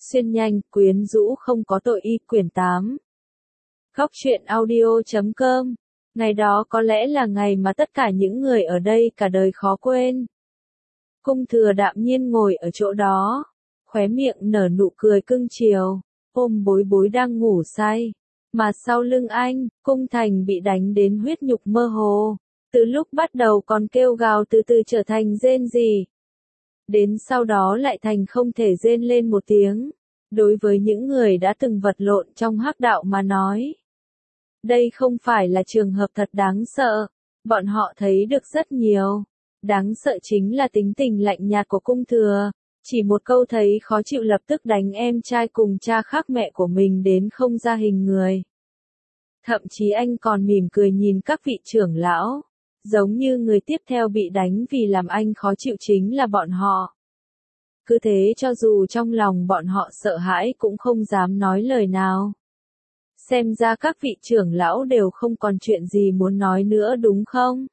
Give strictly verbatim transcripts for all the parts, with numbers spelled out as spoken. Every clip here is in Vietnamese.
Xuyên nhanh, quyến rũ không có tội y quyển tám. Góc truyện audio chấm com. Ngày đó có lẽ là ngày mà tất cả những người ở đây cả đời khó quên. Cung Thừa đạm nhiên ngồi ở chỗ đó, khóe miệng nở nụ cười cưng chiều, ôm Bối Bối đang ngủ say. Mà sau lưng anh, Cung Thành bị đánh đến huyết nhục mơ hồ. Từ lúc bắt đầu còn kêu gào từ từ trở thành rên rỉ. Đến sau đó lại thành không thể rên lên một tiếng. Đối với những người đã từng vật lộn trong hắc đạo mà nói, đây không phải là trường hợp thật đáng sợ. Bọn họ thấy được rất nhiều. Đáng sợ chính là tính tình lạnh nhạt của Cung Thừa. Chỉ một câu thấy khó chịu lập tức đánh em trai cùng cha khác mẹ của mình đến không ra hình người. Thậm chí anh còn mỉm cười nhìn các vị trưởng lão. Giống như người tiếp theo bị đánh vì làm anh khó chịu chính là bọn họ. Cứ thế cho dù trong lòng bọn họ sợ hãi cũng không dám nói lời nào. Xem ra các vị trưởng lão đều không còn chuyện gì muốn nói nữa đúng không?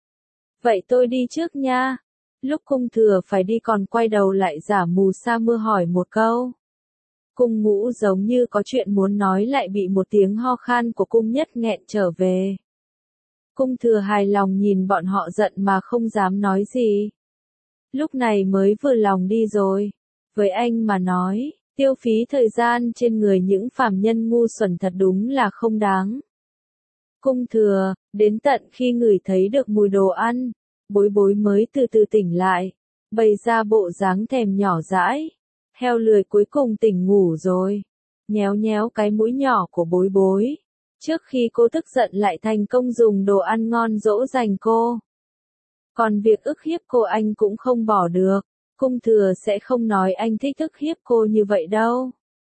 Vậy tôi đi trước nha. Lúc Cung Thừa phải đi còn quay đầu lại giả mù sa mưa hỏi một câu. Cung Ngũ giống như có chuyện muốn nói lại bị một tiếng ho khan của Cung Nhất nghẹn trở về. Cung Thừa hài lòng nhìn bọn họ giận mà không dám nói gì. Lúc này mới vừa lòng đi rồi. Với anh mà nói, tiêu phí thời gian trên người những phàm nhân ngu xuẩn thật đúng là không đáng. Cung Thừa, đến tận khi ngửi thấy được mùi đồ ăn, Bối Bối mới từ từ tỉnh lại, bày ra bộ dáng thèm nhỏ dãi. Heo lười cuối cùng tỉnh ngủ rồi. Nhéo nhéo cái mũi nhỏ của Bối Bối. Trước khi cô tức giận lại thành công dùng đồ ăn ngon dỗ dành cô. Còn việc ức hiếp cô anh cũng không bỏ được. Cung Thừa sẽ không nói anh thích ức hiếp cô như vậy đâu.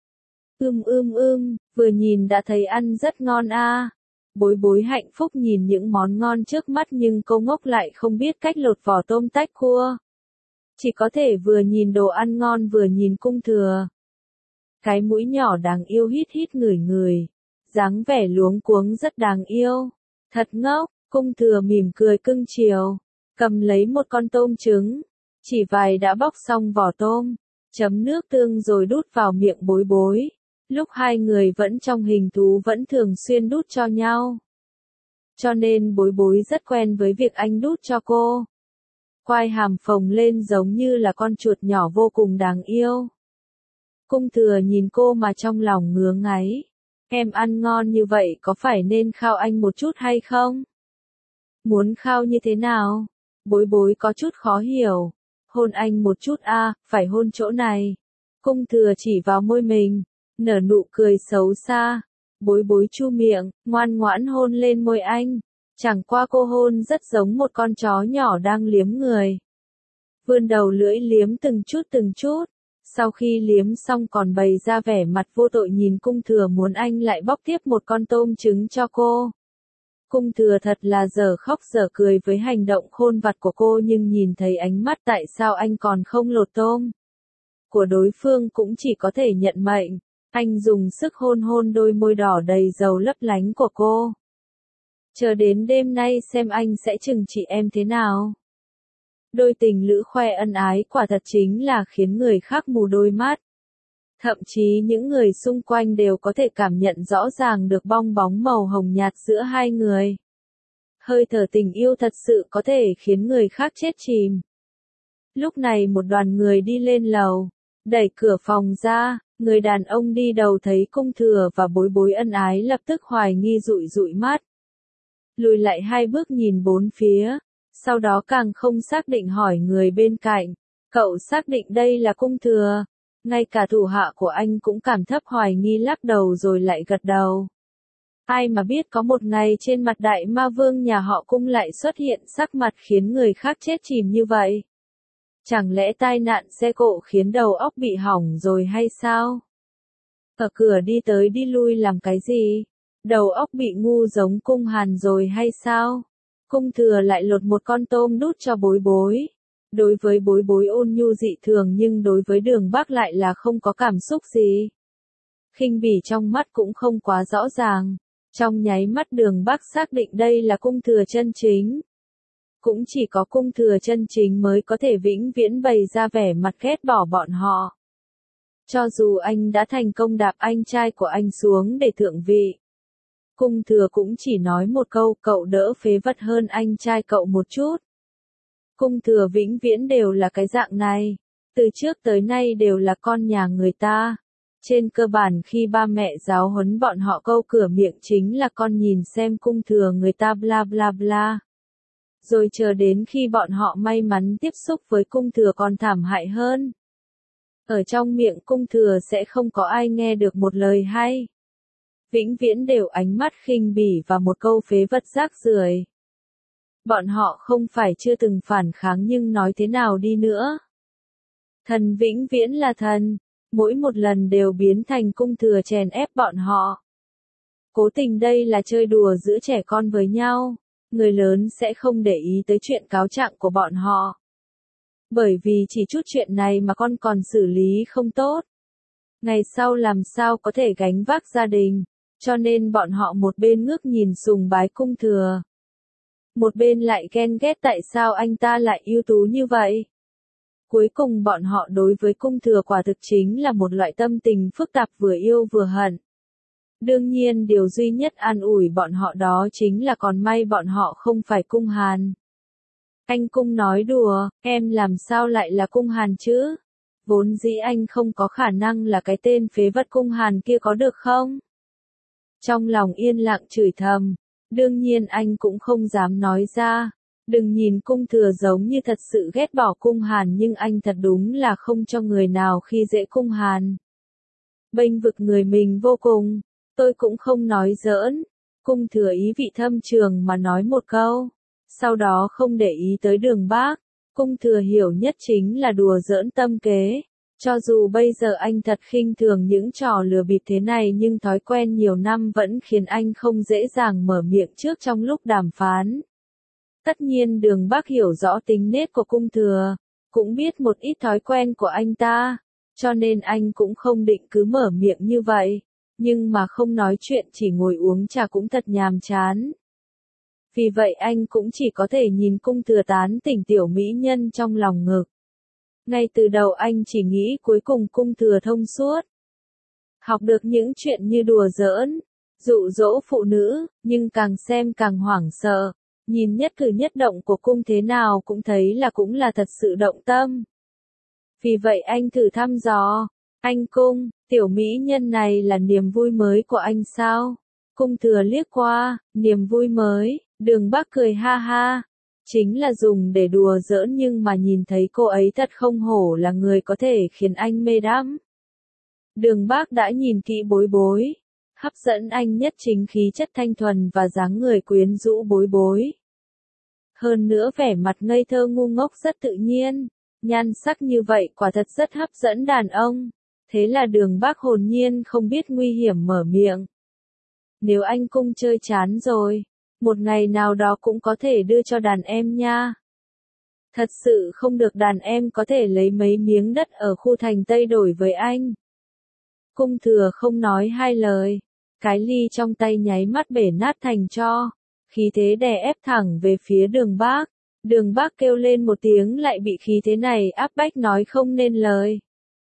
Ưm ưm ưm, vừa nhìn đã thấy ăn rất ngon a. À. Bối Bối hạnh phúc nhìn những món ngon trước mắt nhưng cô ngốc lại không biết cách lột vỏ tôm tách cua. Chỉ có thể vừa nhìn đồ ăn ngon vừa nhìn Cung Thừa. Cái mũi nhỏ đáng yêu hít hít ngửi ngửi. Dáng vẻ luống cuống rất đáng yêu. Thật ngốc, Cung Thừa mỉm cười cưng chiều. Cầm lấy một con tôm trứng. Chỉ vài đã bóc xong vỏ tôm. Chấm nước tương rồi đút vào miệng Bối Bối. Lúc hai người vẫn trong hình thú vẫn thường xuyên đút cho nhau. Cho nên Bối Bối rất quen với việc anh đút cho cô. Quai hàm phồng lên giống như là con chuột nhỏ vô cùng đáng yêu. Cung Thừa nhìn cô mà trong lòng ngứa ngáy. Em ăn ngon như vậy có phải nên khao anh một chút hay không? Muốn khao như thế nào? Bối Bối có chút khó hiểu. Hôn anh một chút a, à, phải hôn chỗ này. Cung Thừa chỉ vào môi mình, nở nụ cười xấu xa. Bối Bối chu miệng, ngoan ngoãn hôn lên môi anh. Chẳng qua cô hôn rất giống một con chó nhỏ đang liếm người. Vươn đầu lưỡi liếm từng chút từng chút. Sau khi liếm xong còn bày ra vẻ mặt vô tội nhìn Cung Thừa muốn anh lại bóc tiếp một con tôm trứng cho cô. Cung Thừa thật là dở khóc dở cười với hành động khôn vặt của cô nhưng nhìn thấy ánh mắt tại sao anh còn không lột tôm của đối phương cũng chỉ có thể nhận mệnh. Anh dùng sức hôn hôn đôi môi đỏ đầy dầu lấp lánh của cô. Chờ đến đêm nay xem anh sẽ trừng trị em thế nào. Đôi tình lữ khoe ân ái quả thật chính là khiến người khác mù đôi mắt. Thậm chí những người xung quanh đều có thể cảm nhận rõ ràng được bong bóng màu hồng nhạt giữa hai người. Hơi thở tình yêu thật sự có thể khiến người khác chết chìm. Lúc này một đoàn người đi lên lầu, đẩy cửa phòng ra, người đàn ông đi đầu thấy Cung Thừa và Bối Bối ân ái lập tức hoài nghi dụi dụi mắt. Lùi lại hai bước nhìn bốn phía, sau đó càng không xác định hỏi người bên cạnh, cậu xác định đây là Cung Thừa? Ngay cả thủ hạ của anh cũng cảm thấp hoài nghi lắc đầu rồi lại gật đầu. Ai mà biết có một ngày trên mặt đại ma vương nhà họ Cung lại xuất hiện sắc mặt khiến người khác chết chìm như vậy. Chẳng lẽ tai nạn xe cộ khiến đầu óc bị hỏng rồi hay sao? Ở cửa đi tới đi lui làm cái gì? Đầu óc bị ngu giống Cung Hàn rồi hay sao? Cung Thừa lại lột một con tôm đút cho Bối Bối. Đối với Bối Bối ôn nhu dị thường nhưng đối với Đường Bắc lại là không có cảm xúc gì. Khinh bỉ trong mắt cũng không quá rõ ràng. Trong nháy mắt Đường Bắc xác định đây là Cung Thừa chân chính. Cũng chỉ có Cung Thừa chân chính mới có thể vĩnh viễn bày ra vẻ mặt ghét bỏ bọn họ. Cho dù anh đã thành công đạp anh trai của anh xuống để thượng vị, Cung Thừa cũng chỉ nói một câu, cậu đỡ phế vật hơn anh trai cậu một chút. Cung Thừa vĩnh viễn đều là cái dạng này, từ trước tới nay đều là con nhà người ta. Trên cơ bản khi ba mẹ giáo huấn bọn họ câu cửa miệng chính là con nhìn xem Cung Thừa người ta bla bla bla. Rồi chờ đến khi bọn họ may mắn tiếp xúc với Cung Thừa còn thảm hại hơn. Ở trong miệng Cung Thừa sẽ không có ai nghe được một lời hay. Vĩnh viễn đều ánh mắt khinh bỉ và một câu phế vật rác rưởi. Bọn họ không phải chưa từng phản kháng nhưng nói thế nào đi nữa. Thần vĩnh viễn là thần, mỗi một lần đều biến thành Cung Thừa chèn ép bọn họ. Cố tình đây là chơi đùa giữa trẻ con với nhau, người lớn sẽ không để ý tới chuyện cáo trạng của bọn họ. Bởi vì chỉ chút chuyện này mà con còn xử lý không tốt. Ngày sau làm sao có thể gánh vác gia đình, cho nên bọn họ một bên ngước nhìn sùng bái Cung Thừa. Một bên lại ghen ghét tại sao anh ta lại ưu tú như vậy. Cuối cùng bọn họ đối với Cung Thừa quả thực chính là một loại tâm tình phức tạp vừa yêu vừa hận. Đương nhiên điều duy nhất an ủi bọn họ đó chính là còn may bọn họ không phải Cung Hàn. Anh Cung nói đùa, em làm sao lại là Cung Hàn chứ? Vốn dĩ anh không có khả năng là cái tên phế vật Cung Hàn kia có được không? Trong lòng yên lặng chửi thầm, đương nhiên anh cũng không dám nói ra. Đừng nhìn Cung Thừa giống như thật sự ghét bỏ Cung Hàn nhưng anh thật đúng là không cho người nào khi dễ Cung Hàn. Bênh vực người mình vô cùng, tôi cũng không nói giỡn. Cung Thừa ý vị thâm trường mà nói một câu, sau đó không để ý tới Đường Bác. Cung Thừa hiểu nhất chính là đùa giỡn tâm kế. Cho dù bây giờ anh thật khinh thường những trò lừa bịp thế này nhưng thói quen nhiều năm vẫn khiến anh không dễ dàng mở miệng trước trong lúc đàm phán. Tất nhiên Đường Bác hiểu rõ tính nết của Cung Thừa, cũng biết một ít thói quen của anh ta, cho nên anh cũng không định cứ mở miệng như vậy, nhưng mà không nói chuyện chỉ ngồi uống trà cũng thật nhàm chán. Vì vậy anh cũng chỉ có thể nhìn Cung Thừa tán tỉnh tiểu mỹ nhân trong lòng ngực. Ngay từ đầu anh chỉ nghĩ cuối cùng Cung Thừa thông suốt. Học được những chuyện như đùa giỡn, dụ dỗ phụ nữ, nhưng càng xem càng hoảng sợ. Nhìn nhất cử nhất động của Cung thế nào cũng thấy là cũng là thật sự động tâm. Vì vậy anh thử thăm dò, anh Cung, tiểu mỹ nhân này là niềm vui mới của anh sao? Cung Thừa liếc qua, niềm vui mới, Đường Bác cười ha ha. Chính là dùng để đùa giỡn nhưng mà nhìn thấy cô ấy thật không hổ là người có thể khiến anh mê đắm. Đường Bác đã nhìn kỹ Bối Bối. Hấp dẫn anh nhất chính khí chất thanh thuần và dáng người quyến rũ Bối Bối. Hơn nữa vẻ mặt ngây thơ ngu ngốc rất tự nhiên, nhan sắc như vậy quả thật rất hấp dẫn đàn ông. Thế là Đường Bác hồn nhiên không biết nguy hiểm mở miệng. Nếu anh Cung chơi chán rồi, một ngày nào đó cũng có thể đưa cho đàn em nha. Thật sự không được đàn em có thể lấy mấy miếng đất ở khu thành Tây đổi với anh. Cung Thừa không nói hai lời, cái ly trong tay nháy mắt bể nát thành tro, khí thế đè ép thẳng về phía Đường Bác. Đường Bác kêu lên một tiếng lại bị khí thế này áp bách nói không nên lời.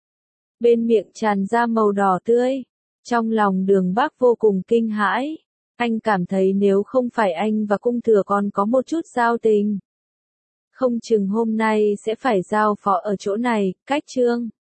Bên miệng tràn ra màu đỏ tươi, trong lòng Đường Bác vô cùng kinh hãi. Anh cảm thấy nếu không phải anh và Cung Thừa còn có một chút giao tình, không chừng hôm nay sẽ phải giao phó ở chỗ này, cách chương.